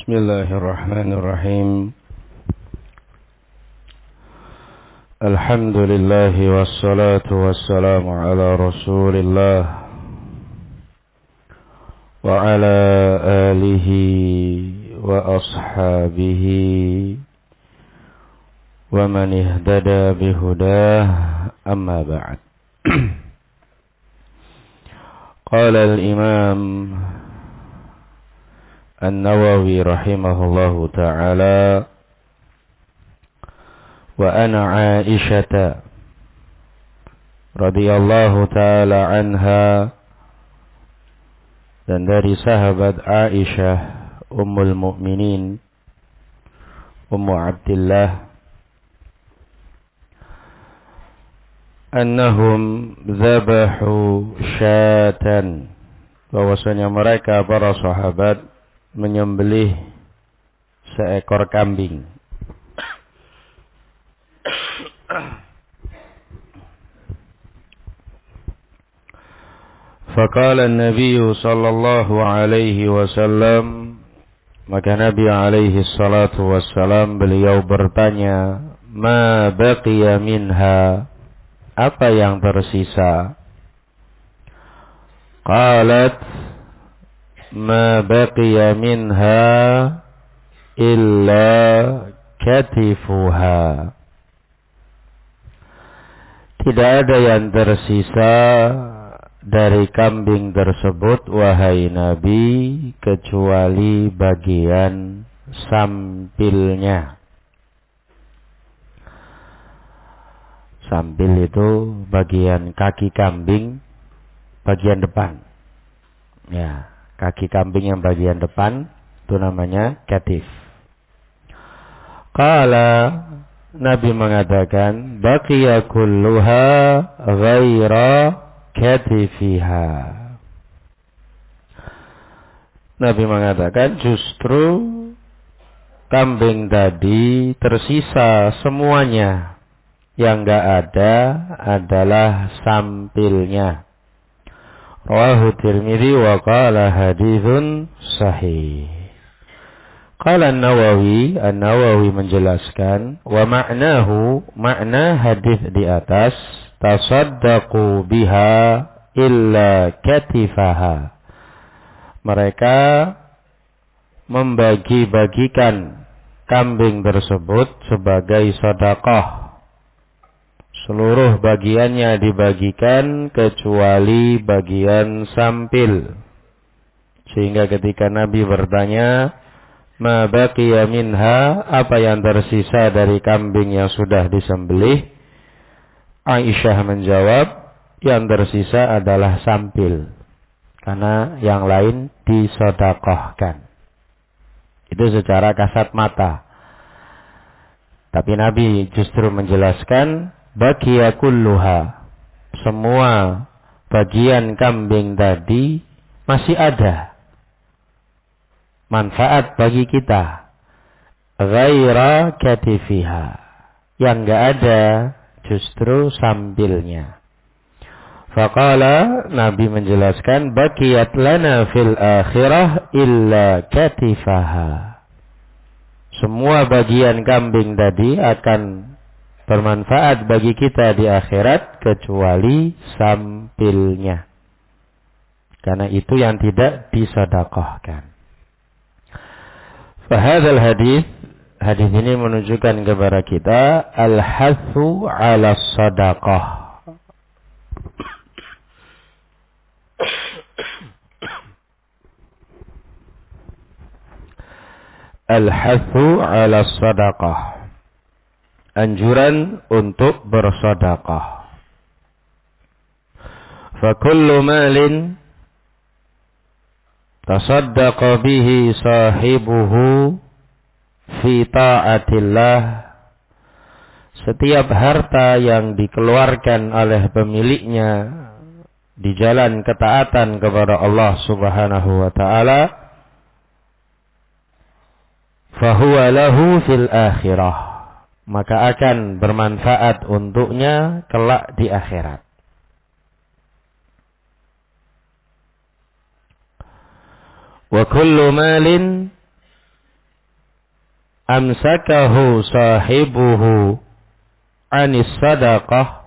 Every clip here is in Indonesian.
Bismillahirrahmanirrahim. Alhamdulillah wassalatu wassalamu ala Rasulillah wa ala alihi wa ashabihi wa man ihtada bihudah, amma ba'd. Qala al-imam An-Nawawi rahimahullahu ta'ala, wa ana Aisyata radhiyallahu ta'ala anha, dan dari sahabat Aisyah Ummul Mukminin Ummu Abdillah, annahum dzabahu syatan, bahwasanya mereka para sahabat menyembelih seekor kambing. Faqala an-nabiy sallallahu alaihi wasallam, maka Nabi alaihi salatu wassalam beliau bertanya, ma baqiya minha, apa yang tersisa? Qalat, ma baqiya minha illa katifuha, tidak ada yang tersisa dari kambing tersebut, wahai Nabi, kecuali bagian sampilnya. Sampil itu bagian kaki kambing, bagian depan. Ya, kaki kambing yang bagian depan itu namanya katif. Qala, Nabi mengatakan, baqiya kulluha ghaira katifiha. Nabi mengatakan justru kambing tadi tersisa semuanya, yang enggak ada adalah sampilnya. Rawahu Tirmidzi wa qala haditsun sahih. Qala An-Nawawi menjelaskan, wa ma'nahu, makna hadis di atas, tasaddaqu biha illa katifaha, mereka membagi-bagikan kambing tersebut sebagai sedekah. Seluruh bagiannya dibagikan kecuali bagian sampil. Sehingga ketika Nabi bertanya, ma baqiya minha, apa yang tersisa dari kambing yang sudah disembelih, Aisyah menjawab, yang tersisa adalah sampil, karena yang lain disedekahkan. Itu secara kasat mata. Tapi Nabi justru menjelaskan, baqiya kulluha, semua bagian kambing tadi masih ada manfaat bagi kita, ghaira katifiha, yang enggak ada justru sampilnya. Faqala, Nabi menjelaskan, baqiyat lana fil akhirah illa katifaha, semua bagian kambing tadi akan bermanfaat bagi kita di akhirat kecuali sampilnya, karena itu yang tidak disedekahkan. Fahadzal hadis ini menunjukkan kepada kita al-hathu 'ala shadaqah, al-hathu 'ala shadaqah, anjuran untuk bersedekah. Fa kullu malin tasaddaqa bihi sahibuhu fi ta'atillah, setiap harta yang dikeluarkan oleh pemiliknya di jalan ketaatan kepada Allah Subhanahu wa taala, fahuwa lahu fil akhirah, maka akan bermanfaat untuknya kelak di akhirat. Wa kullu malin amsakahu sahibuhu anis sadaqah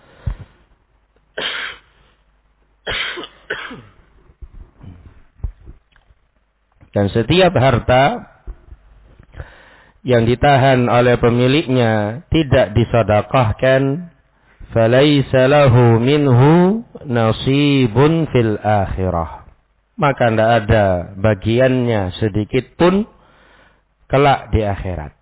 dan setiap harta yang ditahan oleh pemiliknya tidak disedekahkan, falaisa lahu minhu nasibun fil akhirah, maka tidak ada bagiannya sedikit pun kelak di akhirat.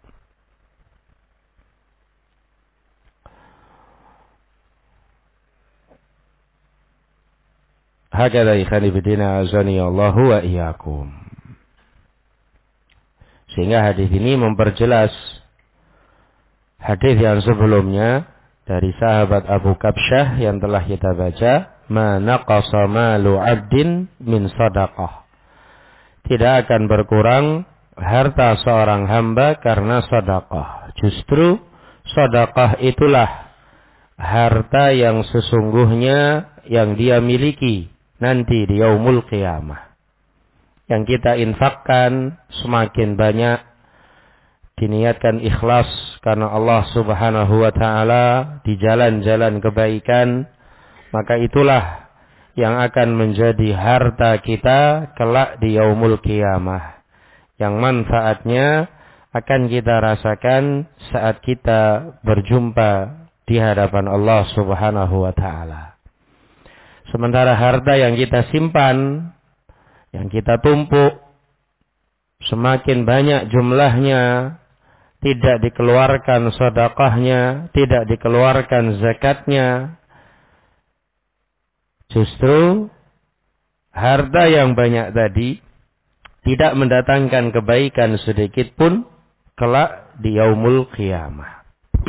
Hakadha ikhwani fillah azani Allahu wa iyyakum. Sehingga hadis ini memperjelas hadis yang sebelumnya dari sahabat Abu Kabsyah yang telah kita baca, ma naqasa malu 'abdin min shadaqah. Tidak akan berkurang harta seorang hamba karena sedekah. Justru sedekah itulah harta yang sesungguhnya yang dia miliki nanti di yaumul qiyamah. Yang kita infakkan semakin banyak, diniatkan ikhlas karena Allah Subhanahu wa ta'ala di jalan-jalan kebaikan, maka itulah yang akan menjadi harta kita kelak di yaumul qiyamah, yang manfaatnya akan kita rasakan saat kita berjumpa di hadapan Allah Subhanahu wa ta'ala. Sementara harta yang kita simpan, yang kita tumpuk, semakin banyak jumlahnya, tidak dikeluarkan sedekahnya, tidak dikeluarkan zakatnya. Justru harta yang banyak tadi tidak mendatangkan kebaikan sedikit pun kelak di yaumul qiyamah.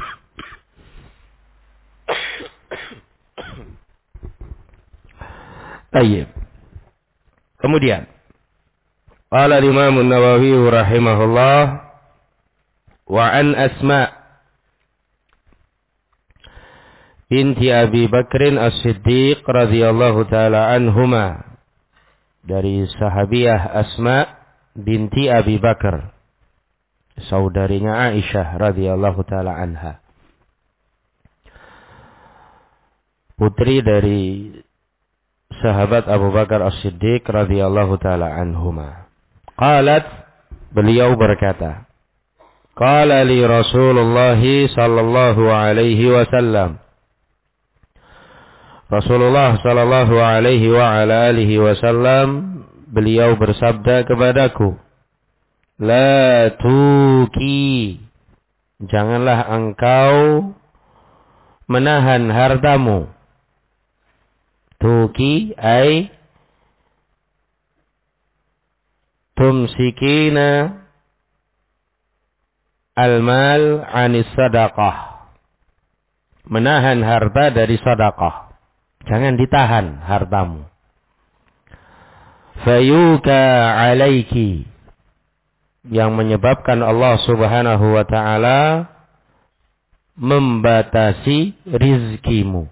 Baik. Kemudian qala Imam An-Nawawi rahimahullah wa an Asma binti Abi Bakrin As-Siddiq radhiyallahu taala anhuma, dari sahabiah Asma binti Abi Bakar, saudarinya Aisyah radhiyallahu taala anha, putri dari sahabat Abu Bakar As-Siddiq radhiyallahu taala anhuma. Qalat, beliau berkata, qala li Rasulullah sallallahu alaihi wasallam, Rasulullah sallallahu alaihi wa ala alihi wasallam beliau bersabda kepadaku, la tuki, janganlah engkau menahan hartamu. Tuki ay tumsikina al-mal anis sadaqah, menahan harta dari sedekah. Jangan ditahan hartamu. Fayuka alaiki, yang menyebabkan Allah Subhanahu wa ta'ala membatasi rizkimu.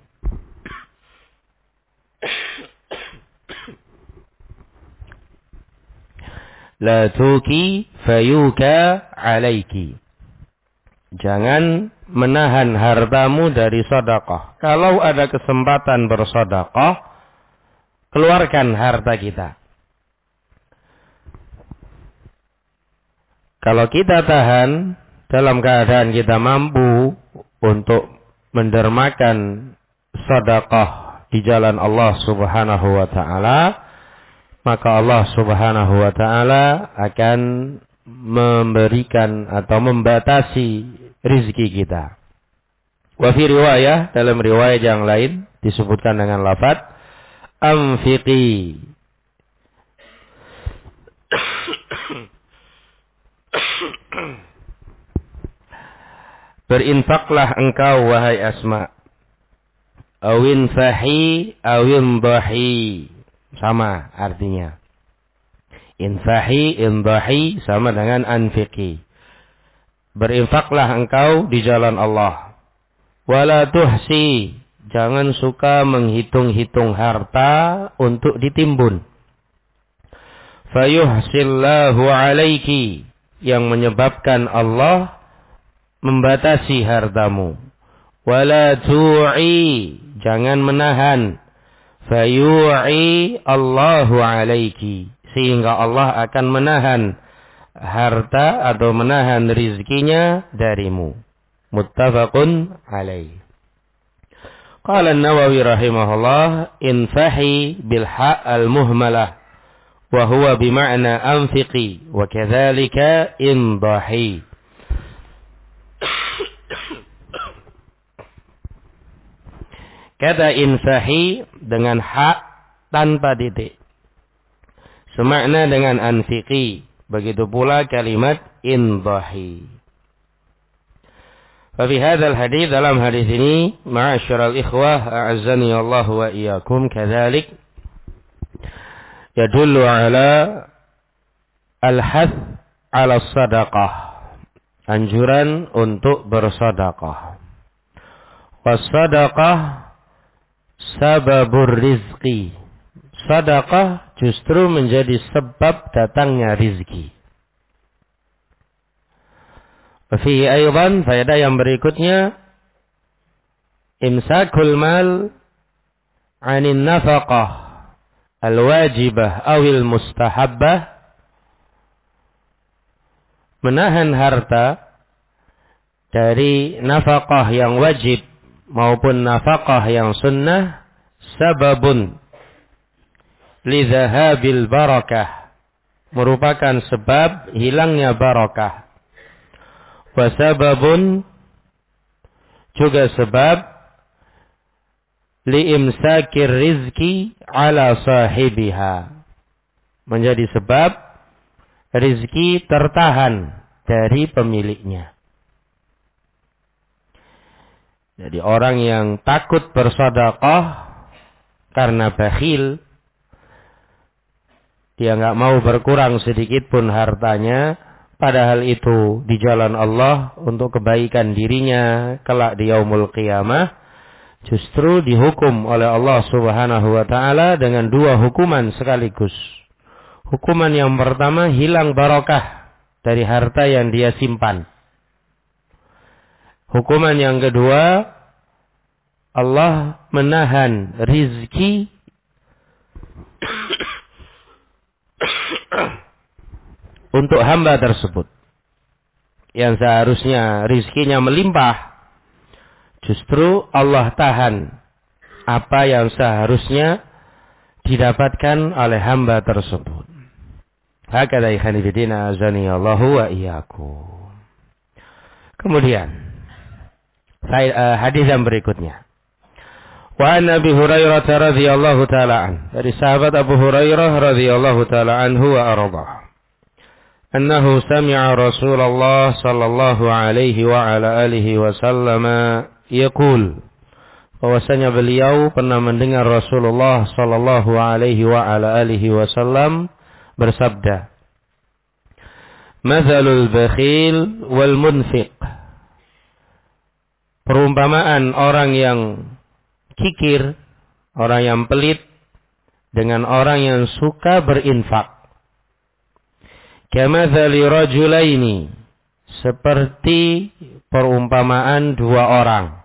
La tuki fayuka alaiki, jangan menahan hartamu dari sedekah. Kalau ada kesempatan bersedekah, keluarkan harta kita. Kalau kita tahan dalam keadaan kita mampu untuk mendermakan sedekah di jalan Allah Subhanahu wa ta'ala, maka Allah Subhanahu wa ta'ala akan memberikan atau membatasi rizki kita. Wa fi riwayah, dalam riwayat yang lain disebutkan dengan lafaz anfiqi, berinfaklah engkau wahai Asma, awin fahi awin dahi, sama artinya. Infahi, indahi sama dengan anfiqi. Berinfaklah engkau di jalan Allah. Wala tuhsi, jangan suka menghitung-hitung harta untuk ditimbun. Fayuhsillahu alaiki, yang menyebabkan Allah membatasi hartamu. Wala tu'i, jangan menahan. Fayu'i Allahu alaiki, sehingga Allah akan menahan harta atau menahan rizkinya darimu. Muttafaqun alaih. Qala an-Nawawi rahimahullah, infahi bil ha' al-muhmalah wa huwa bima'na anfiqi wa kadzalika indahi. Kata infahi dengan hak tanpa titik, semakna dengan anfiqi. Begitu pula kalimat indahi. Fa fi hadzal hadits, dalam hadis ini, ma'asyiral ikhwah a'azzani Allah wa iyyakum, kadzalik yadullu ala al-hath ala sadaqah, anjuran untuk bersedekah. Was-sadaqah sababur rizqi, sedekah justru menjadi sebab datangnya rizki. Fihi aydan, faedah yang berikutnya, imsakul mal 'anin nafaqah al-wajibah awil mustahabbah, menahan harta dari nafaqah yang wajib maupun nafaqah yang sunnah, sababun lidhahabil barakah, merupakan sebab hilangnya barakah. Wa sababun, juga sebab liimsakir rizki ala sahibiha, menjadi sebab rizki tertahan dari pemiliknya. Jadi orang yang takut bersedekah karena bakhil, dia nggak mau berkurang sedikit pun hartanya, padahal itu di jalan Allah untuk kebaikan dirinya kelak di yaumul qiyamah, justru dihukum oleh Allah Subhanahu wa taala dengan dua hukuman sekaligus. Hukuman yang pertama, hilang barakah dari harta yang dia simpan. Hukuman yang kedua, Allah menahan rizki untuk hamba tersebut, yang seharusnya rizkinya melimpah, justru Allah tahan apa yang seharusnya didapatkan oleh hamba tersebut. Hakadha ikhwani fillah, azani Allahu wa iyyakum. Kemudian hadis yang berikutnya. Wa an Abi Hurairah radhiyallahu taala an, dari sahabat Abu Hurairah radhiyallahu taala anhu wa ardhah, annahu sami'a Rasulullah sallallahu alaihi wa ala alihi wasallam yaqul, bahwasanya beliau pernah mendengar Rasulullah sallallahu alaihi wa ala alihi wasallam bersabda, "Mathalul bakhil wal munfiq." Perumpamaan orang yang kikir, orang yang pelit, dengan orang yang suka berinfak. Kamathali rajulaini, seperti perumpamaan dua orang.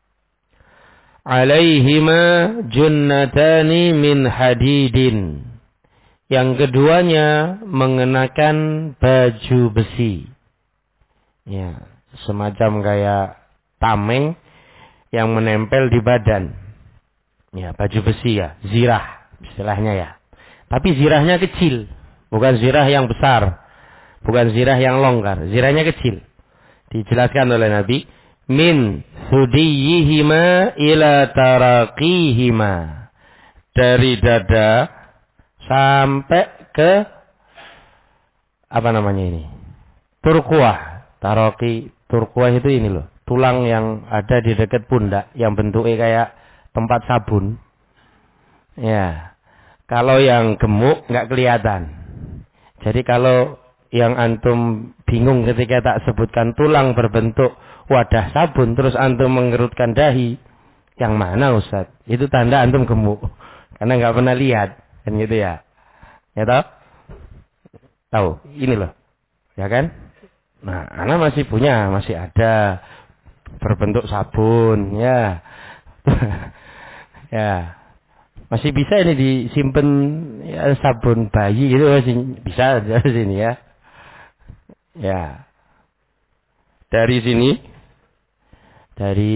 Alaihima junnatani min hadidin, yang keduanya mengenakan baju besi. Ya, semacam kayak tameng yang menempel di badan. Ya, baju besi ya, zirah istilahnya ya. Tapi zirahnya kecil, bukan zirah yang besar, bukan zirah yang longgar, zirahnya kecil. Dijelaskan oleh Nabi, min sudiyihima ila taraqihima, dari dada sampai ke apa namanya ini? Turkuah. Taraqi, turkuah itu ini loh, tulang yang ada di dekat pundak yang bentuknya kayak tempat sabun. Ya. Kalau yang gemuk nggak kelihatan. Jadi kalau yang antum bingung ketika tak sebutkan tulang berbentuk wadah sabun, terus antum mengerutkan dahi, yang mana Ustaz? Itu tanda antum gemuk. Karena nggak pernah lihat, kan gitu ya. Ya tahu? Tahu, ini loh. Ya kan? Nah, ana masih punya, masih ada berbentuk sabun, ya. Ya. Masih bisa ini disimpan ya, sabun bayi gitu masih bisa dari sini ya. Ya. Dari sini dari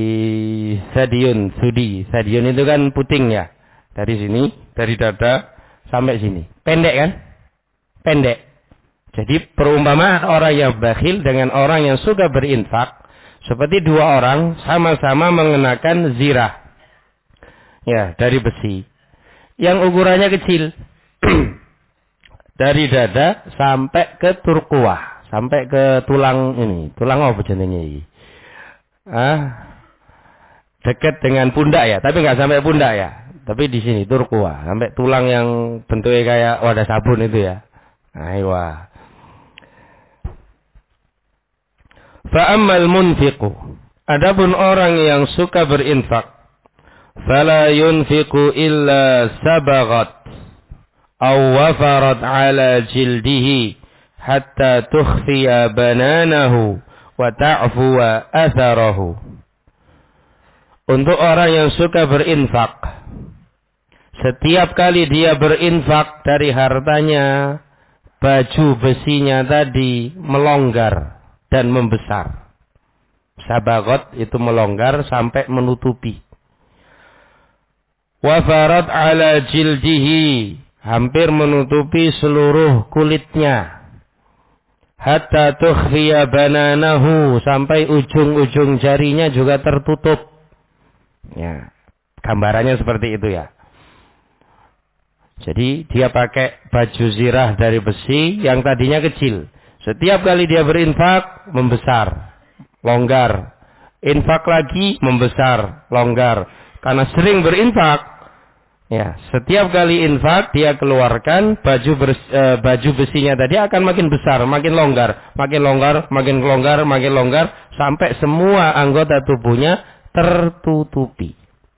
stadion itu kan puting ya. Dari sini, dari dada sampai sini. Pendek kan? Pendek. Jadi perumpamaan orang yang bakhil dengan orang yang suka berinfak seperti dua orang sama-sama mengenakan zirah. Ya, dari besi. Yang ukurannya kecil. Dari dada sampai ke turkuah, sampai ke tulang ini. Tulang apa jenenge iki? Dekat dengan pundak ya, tapi nggak sampai pundak ya. Tapi di sini turkuah, sampai tulang yang bentuknya kayak wadah sabun itu ya. Aywa. Fa'ammal munfiqu. Adapun orang yang suka berinfak, fala yunfiqu illa sabaghat aw wafarat ala jildihi hatta tukhfiya bananahu wa ta'fuwa atharahu. Untuk orang yang suka berinfak, setiap kali dia berinfak dari hartanya, baju besinya tadi melonggar dan membesar. Sabagot itu melonggar sampai menutupi. Wafarat ala jildihi, hampir menutupi seluruh kulitnya. Hatta tukhfiya bananahu, sampai ujung-ujung jarinya juga tertutup. Ya, gambarannya seperti itu ya. Jadi dia pakai baju zirah dari besi yang tadinya kecil. Setiap kali dia berinfak, membesar, longgar. Infak lagi, membesar, longgar. Karena sering berinfak, ya, setiap kali infak dia keluarkan baju besinya tadi akan makin besar, makin longgar, makin longgar, makin longgar, makin longgar, sampai semua anggota tubuhnya tertutupi.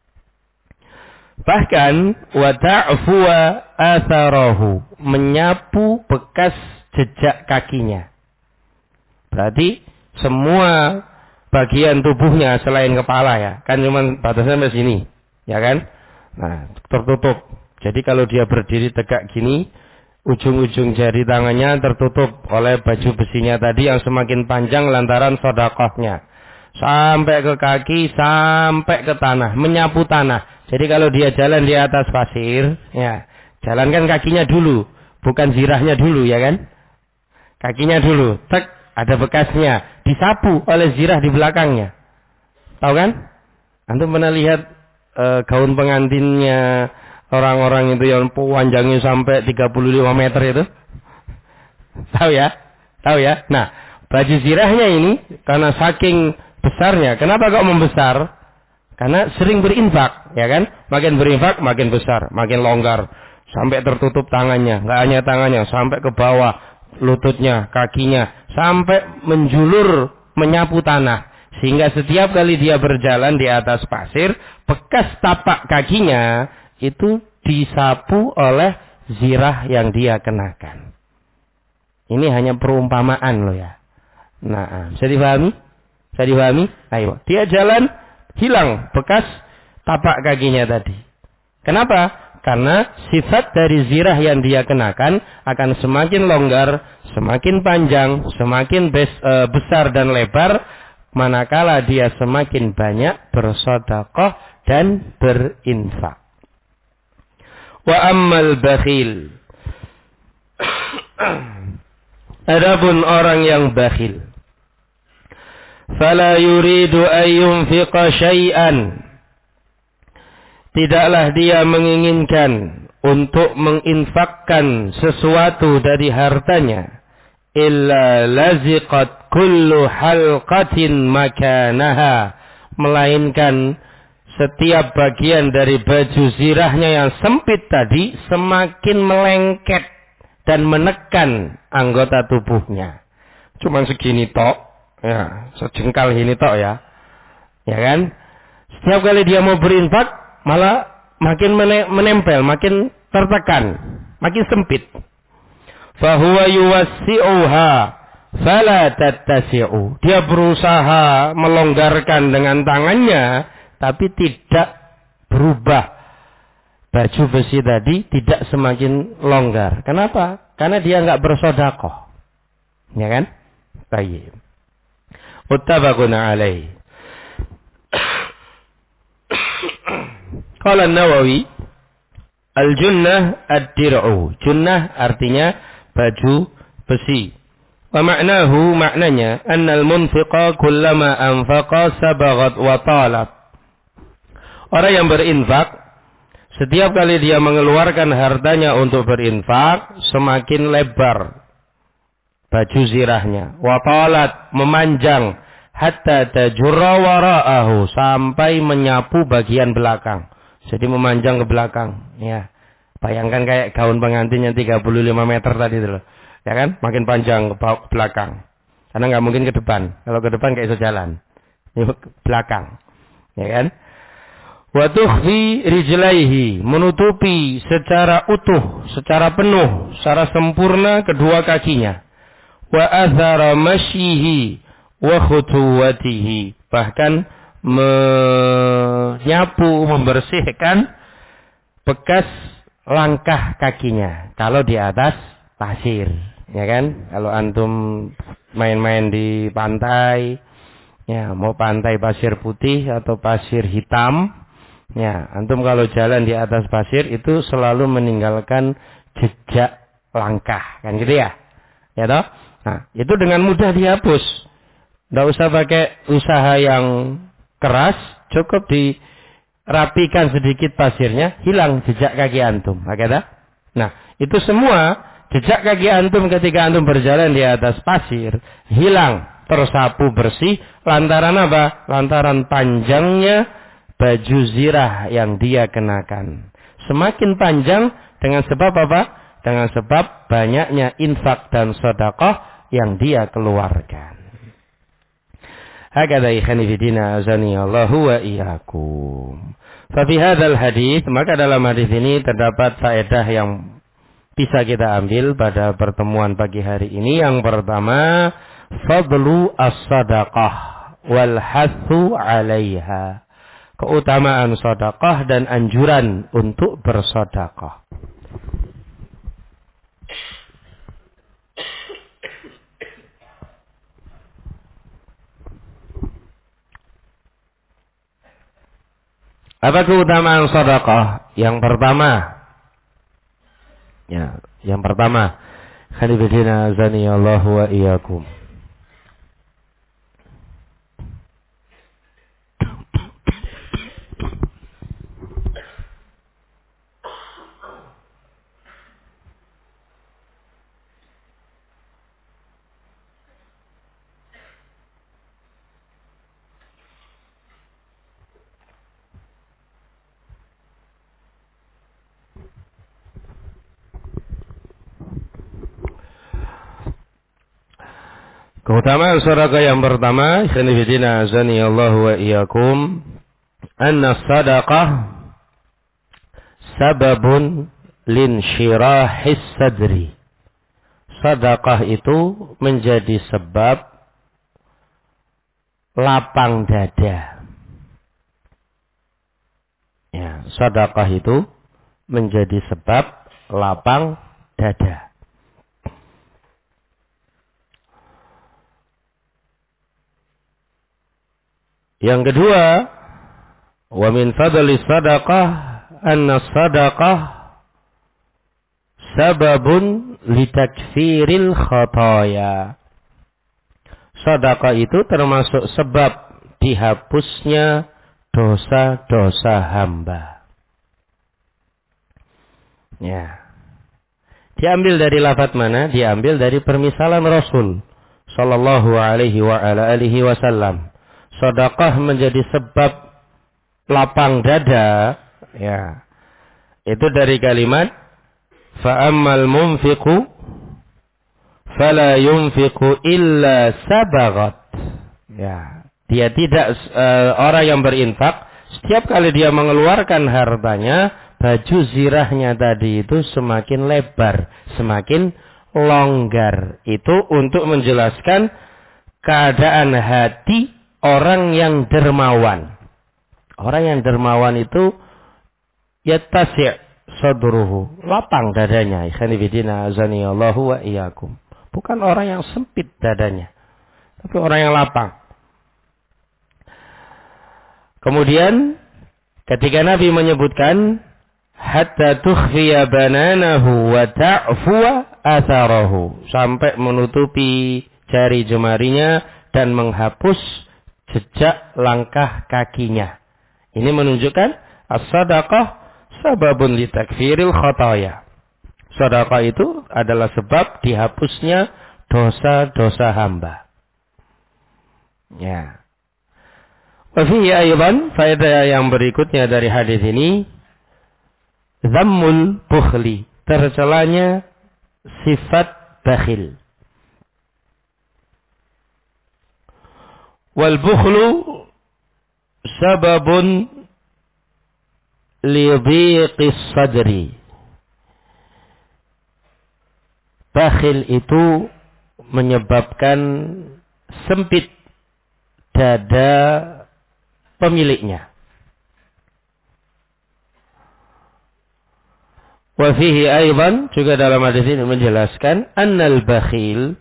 Bahkan wa ta'fuwa atharahu, menyapu bekas jejak kakinya. Berarti semua bagian tubuhnya selain kepala ya, kan cuma batasnya sampai sini, ya kan? Nah, tertutup. Jadi kalau dia berdiri tegak gini, ujung-ujung jari tangannya tertutup oleh baju besinya tadi yang semakin panjang lantaran sedekahnya. Sampai ke kaki, sampai ke tanah, menyapu tanah. Jadi kalau dia jalan di atas pasir, ya, jalankan kakinya dulu, bukan zirahnya dulu, ya kan? Kakinya dulu, tek, ada bekasnya, disapu oleh zirah di belakangnya. Tahu kan? Antum pernah lihat gaun pengantinnya orang-orang itu yang panjangnya sampai 35 meter itu? Tahu ya? Tahu ya? Nah, baju zirahnya ini karena saking besarnya, kenapa kok membesar? Karena sering berinfak, ya kan? Makin berinfak, makin besar, makin longgar, sampai tertutup tangannya, nggak hanya tangannya, sampai ke bawah, lututnya, kakinya, sampai menjulur, menyapu tanah. Sehingga setiap kali dia berjalan di atas pasir, bekas tapak kakinya itu disapu oleh zirah yang dia kenakan. Ini hanya perumpamaan loh ya. Nah, bisa dipahami? Bisa dipahami? Ayo, dia jalan, hilang bekas tapak kakinya tadi. Kenapa? Karena sifat dari zirah yang dia kenakan akan semakin longgar, semakin panjang, semakin besar dan lebar, manakala dia semakin banyak bersedekah dan berinfak. Wa ammal bakhil. Adapun orang yang bakhil, fala yuridu an yunfiqa syai'an, tidaklah dia menginginkan untuk menginfakkan sesuatu dari hartanya, illa laziqat kullu halqatin makanaha, melainkan setiap bagian dari baju zirahnya yang sempit tadi semakin melengket dan menekan anggota tubuhnya. Cuman segini tok, ya, sejengkal ini tok ya. Ya kan? Setiap kali dia mau berinfak malah makin menempel, makin tertekan, makin sempit. Fahuwa yuwassi'uha fala tattasi'u. Dia berusaha melonggarkan dengan tangannya, tapi tidak berubah. Baju besi tadi tidak semakin longgar. Kenapa? Karena dia enggak bersedekah. Ya kan? Baik. Muttafaqun alaih. Qala An-Nawawi, al-junnah ad-dir'u. Junnah artinya baju besi. Wa ma'nahu, maknanya annal munfiqa kullama anfaqa sabaghat wa talat. Orang yang berinfak, setiap kali dia mengeluarkan hartanya untuk berinfak, semakin lebar baju zirahnya. Wa talat, memanjang, hatta tajurra wara'ahu, sampai menyapu bagian belakang. Jadi memanjang ke belakang. Ya. Bayangkan kayak gaun pengantin yang 35 meter tadi itu loh. Ya kan? Makin panjang ke belakang. Karena nggak mungkin ke depan. Kalau ke depan kayak iso jalan. Ini ke belakang. Ya kan? Wa tukhfi rijlaihi, menutupi secara utuh, secara penuh, secara sempurna kedua kakinya. Wa athara masyihi wa khutuwatihi, bahkan menyapu, membersihkan bekas langkah kakinya kalau di atas pasir, ya kan? Kalau antum main-main di pantai, ya, mau pantai pasir putih atau pasir hitam, ya, antum kalau jalan di atas pasir itu selalu meninggalkan jejak langkah, kan gitu ya? Ya toh? Nah, itu dengan mudah dihapus. Nggak usah pakai usaha yang keras, cukup dirapikan sedikit pasirnya, hilang jejak kaki antum. Nah, itu semua jejak kaki antum ketika antum berjalan di atas pasir, hilang, tersapu bersih, lantaran apa? Lantaran panjangnya baju zirah yang dia kenakan. Semakin panjang dengan sebab apa? Dengan sebab banyaknya infak dan sedekah yang dia keluarkan. Hakadha ikhani fidina azani Allahu wa iyyakum. Fa fi hadzal hadits, maka dalam hadis ini terdapat faedah yang bisa kita ambil pada pertemuan pagi hari ini. Yang pertama, fadlu as-sadaqah wal hathu 'alaiha. Keutamaan sedekah dan anjuran untuk bersedekah. Apa keutamaan sedekah? Yang pertama, khanifidina azani Allah wa iyyakum. Keutamaan sedekah yang pertama, khanifidina azani Allah wa iyyakum, anna sadaqah sababun linsyirahis sadri. Sedekah itu menjadi sebab lapang dada. Ya, sedekah itu menjadi sebab lapang dada. Yang kedua, wa min fadli sadaqah anna sadaqah sababun litakfiril khataya. Sedekah itu termasuk sebab dihapusnya dosa-dosa hamba. Ya. Diambil dari lafaz mana? Diambil dari permisalan Rasul sallallahu alaihi wa ala alihi wasallam. Sedekah menjadi sebab lapang dada, ya. Itu dari kalimat fa'ammal munfiqu fala yunfiqu illa sabaghat. Ya, dia tidak orang yang berinfak, setiap kali dia mengeluarkan hartanya, baju zirahnya tadi itu semakin lebar, semakin longgar. Itu untuk menjelaskan keadaan hati orang yang dermawan. Orang yang dermawan itu yattasi' sadruhu, lapang dadanya. Ikhwani fillah azanillahu wa iyyakum. Bukan orang yang sempit dadanya, tapi orang yang lapang. Kemudian ketika Nabi menyebutkan hatta tukhfiya bananahu wa ta'fuwa atharahu, sampai menutupi jari jemarinya dan menghapus jejak langkah kakinya. Ini menunjukkan as-sadaqah sababun li takfiril khataya. Sedekah itu adalah sebab dihapusnya dosa-dosa hamba. Ya. Wa fihi aydan, faedah yang berikutnya dari hadis ini, dhammul bukhli, tercelanya sifat bakhil. Wal bukhlu sababun li dhiqis sadri. Bakhil itu menyebabkan sempit dada pemiliknya. Wa fihi aidan, juga dalam hadis ini menjelaskan annal bakhil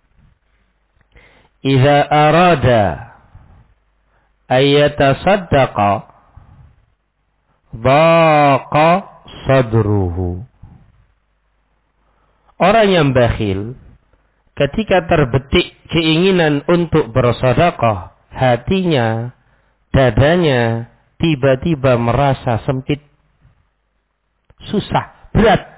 idza arada ayyatasaddaqa dhaqa sadruhu. Orang yang bakhil ketika terbetik keinginan untuk bersedekah, hatinya, dadanya tiba-tiba merasa sempit, susah, berat.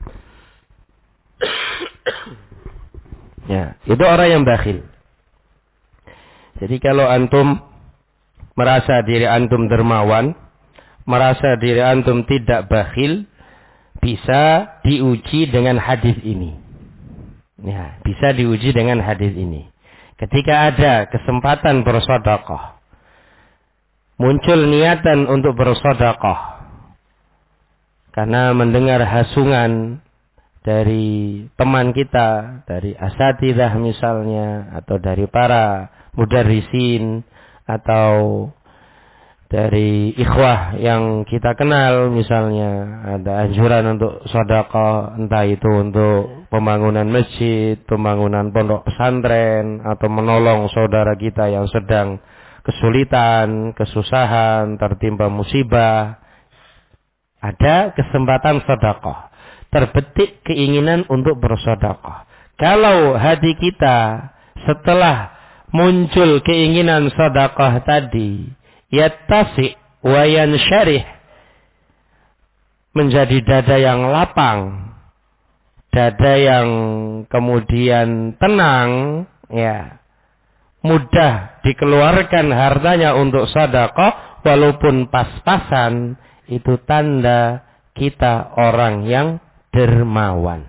Ya, itu orang yang bakhil. Jadi kalau antum merasa diri antum dermawan, merasa diri antum tidak bakhil, bisa diuji dengan hadis ini. Ya, bisa diuji dengan hadis ini. Ketika ada kesempatan bersedekah, muncul niatan untuk bersedekah karena mendengar hasungan dari teman kita, dari asatidzah misalnya, atau dari para mudarrisin, atau dari ikhwah yang kita kenal misalnya, ada anjuran untuk sedekah, entah itu untuk pembangunan masjid, pembangunan pondok pesantren, atau menolong saudara kita yang sedang kesulitan, kesusahan, tertimpa musibah. Ada kesempatan sedekah, terbetik keinginan untuk bersedekah. Kalau hati kita setelah muncul keinginan sedekah tadi yattasi wa yansyarih, menjadi dada yang lapang, dada yang kemudian tenang, ya, mudah dikeluarkan hartanya untuk sedekah walaupun pas-pasan, itu tanda kita orang yang dermawan.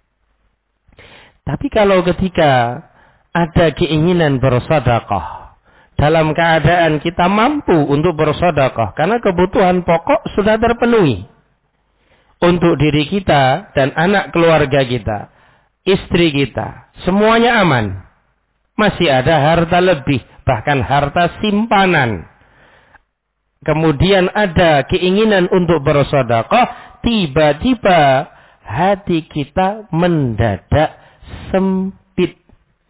Tapi kalau ketika ada keinginan bersedekah dalam keadaan kita mampu untuk bersedekah karena kebutuhan pokok sudah terpenuhi untuk diri kita dan anak keluarga kita, istri kita, semuanya aman, masih ada harta lebih, bahkan harta simpanan, kemudian ada keinginan untuk bersedekah, tiba-tiba hati kita mendadak sempit,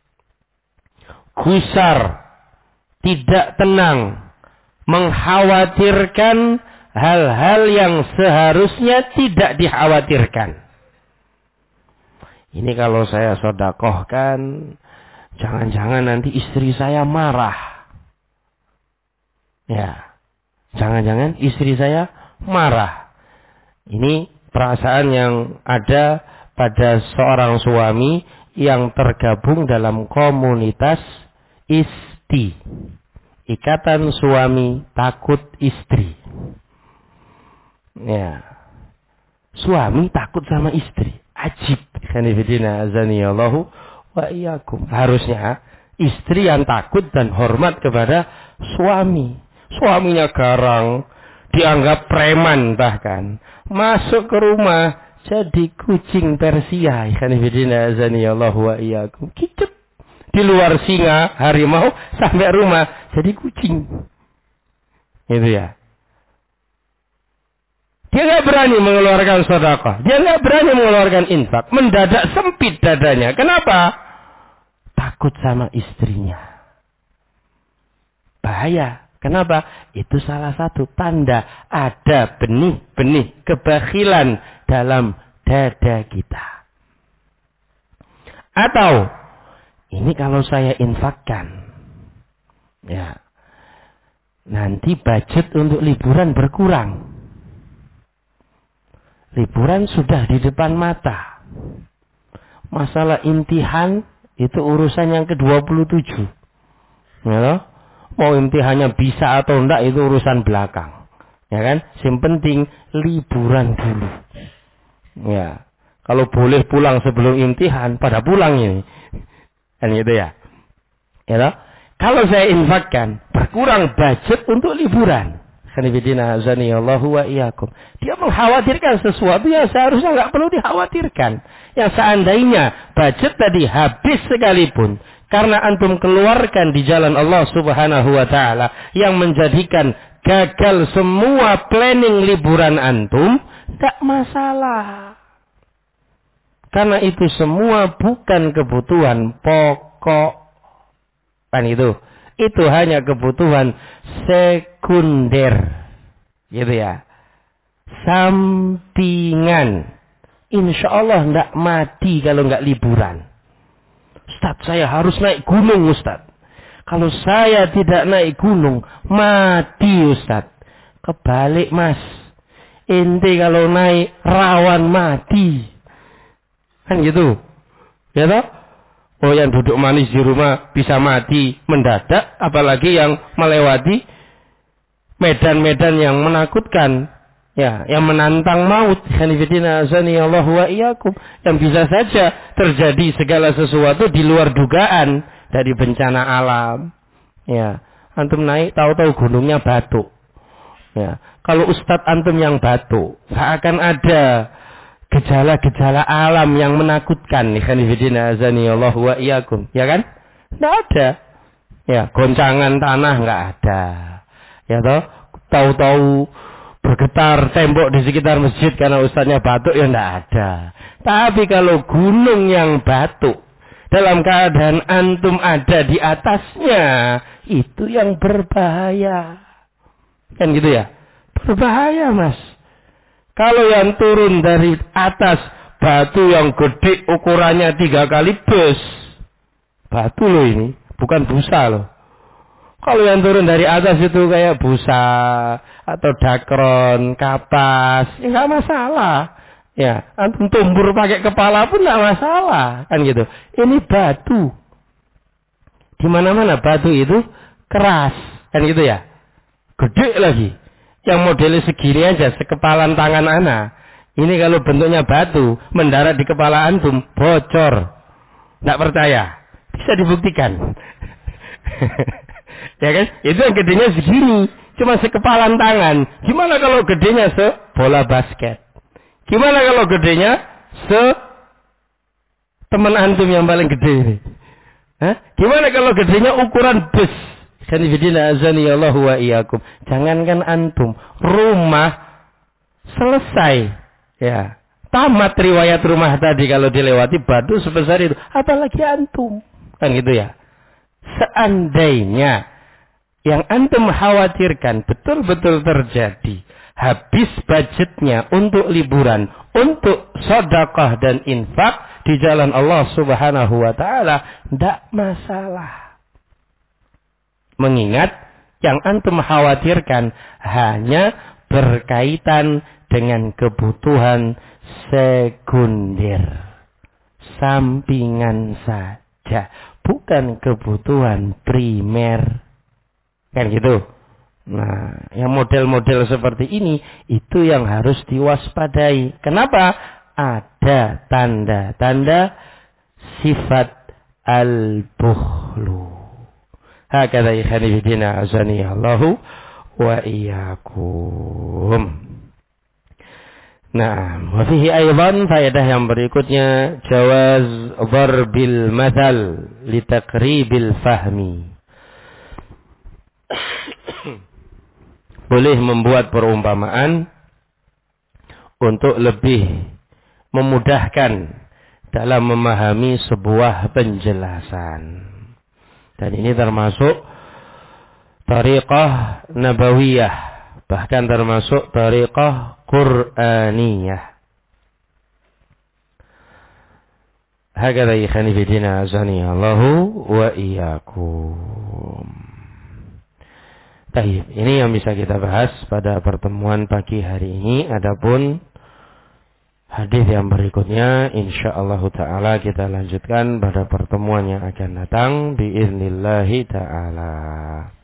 gusar, tidak tenang, mengkhawatirkan hal-hal yang seharusnya tidak dikhawatirkan. Ini kalau saya sedekahkan, jangan-jangan nanti istri saya marah. Ya, jangan-jangan istri saya marah. Ini perasaan yang ada pada seorang suami yang tergabung dalam komunitas isti. Ikatan suami takut istri. Ya. Suami takut sama istri. Ajib. Khanifidina azaniyallahu wa iyyakum. Harusnya istri yang takut dan hormat kepada suami. Suaminya garang, dianggap preman bahkan. Masuk ke rumah, jadi kucing Persia. Ikhwanifidina azani Allah wa iyyakum. Kicep. Di luar singa, harimau, sampai rumah jadi kucing. Itu ya. Dia nggak berani mengeluarkan sedekah. Dia nggak berani mengeluarkan infak. Mendadak sempit dadanya. Kenapa? Takut sama istrinya. Bahaya. Kenapa? Itu salah satu tanda ada benih-benih kebakhilan dalam dada kita. Atau ini kalau saya infakkan, ya, nanti budget untuk liburan berkurang. Liburan sudah di depan mata. Masalah imtihan itu urusan yang ke-27. Ya, mau imtihannya bisa atau enggak itu urusan belakang. Ya kan? Yang penting liburan dulu. Ya. Kalau boleh pulang sebelum imtihan, pada pulang ini. Kan gitu ya. Ya toh? Kalau saya infakkan, berkurang budget untuk liburan. Khanifidina azani Allahu wa iyyakum. Dia mengkhawatirkan sesuatu yang seharusnya nggak perlu dikhawatirkan. Yang seandainya budget tadi habis sekalipun, karena antum keluarkan di jalan Allah Subhanahu wa taala yang menjadikan gagal semua planning liburan antum, tak masalah. Karena itu semua bukan kebutuhan pokok. Kan itu. Itu hanya kebutuhan sekunder. Gitu ya. Sampingan. Insya Allah tidak mati kalau nggak liburan. Ustaz, saya harus naik gunung, Ustaz. Kalau saya tidak naik gunung, mati, Ustaz. Kebalik, Mas. Ente kalau naik rawan mati. Kan gitu. Ya toh? Oh, yang duduk manis di rumah bisa mati mendadak, apalagi yang melewati medan-medan yang menakutkan, ya, yang menantang maut. Khanifidina azani Allah wa iyyakum, yang bisa saja terjadi segala sesuatu di luar dugaan dari bencana alam. Ya, antum naik tahu-tahu gunungnya batu. Ya, kalau ustadz antum yang batu, tak akan ada gejala-gejala alam yang menakutkan. Khanifidina azani Allah wa iyyakum, ya kan? Tidak ada. Ya, goncangan tanah nggak ada. Ya toh, tahu-tahu bergetar tembok di sekitar masjid karena ustaznya batuk, ya tidak ada. Tapi kalau gunung yang batuk dalam keadaan antum ada di atasnya, itu yang berbahaya. Kan gitu ya? Berbahaya, Mas. Kalau yang turun dari atas batu yang gede ukurannya 3 kali bus. Batu loh ini, bukan busa loh. Kalau yang turun dari atas itu kayak busa atau dakron, kapas, ya nggak masalah. Ya, antum tumbur pakai kepala pun nggak masalah, kan gitu. Ini batu. Di mana-mana batu itu keras, kan gitu ya. Gede lagi. Yang modelnya segini aja, sekepalan tangan ana. Ini kalau bentuknya batu, mendarat di kepala antum, bocor. Nggak percaya? Bisa dibuktikan. Ya kan? Itu yang gedenya segini, cuma sekepalan tangan. Gimana kalau gedenya sebola basket? Gimana kalau gedenya teman antum yang paling gede ini? Hah? Gimana kalau gedenya ukuran bus? Khanifidina azani Allahu wa iyyakum. Jangankan antum, rumah selesai. Ya. Tamat riwayat rumah tadi kalau dilewati batu sebesar itu. Apalagi antum. Kan gitu ya. Seandainya yang antum khawatirkan betul-betul terjadi, habis budgetnya untuk liburan, untuk sedekah dan infak di jalan Allah Subhanahu wa taala, tidak masalah. Mengingat yang antum khawatirkan hanya berkaitan dengan kebutuhan sekunder, sampingan saja, bukan kebutuhan primer. Kan gitu. Nah, yang model-model seperti ini itu yang harus diwaspadai. Kenapa? Ada tanda-tanda sifat al-bukhlu. Hakadha ikhwanifidina azani Allahu wa iyyakum. Nah, wa fihi aidan faedah yang berikutnya jawaz darbil mathal li taqribil fahmi. Boleh membuat perumpamaan untuk lebih memudahkan dalam memahami sebuah penjelasan. Dan ini termasuk tariqah nabawiyah, bahkan termasuk tariqah Qur'aniyah. Hakadha ikhani fi dina azani Allahu wa iyyakum. Baik, ini yang bisa kita bahas pada pertemuan pagi hari ini. Adapun hadis yang berikutnya insyaallah taala kita lanjutkan pada pertemuan yang akan datang biiznillah taala.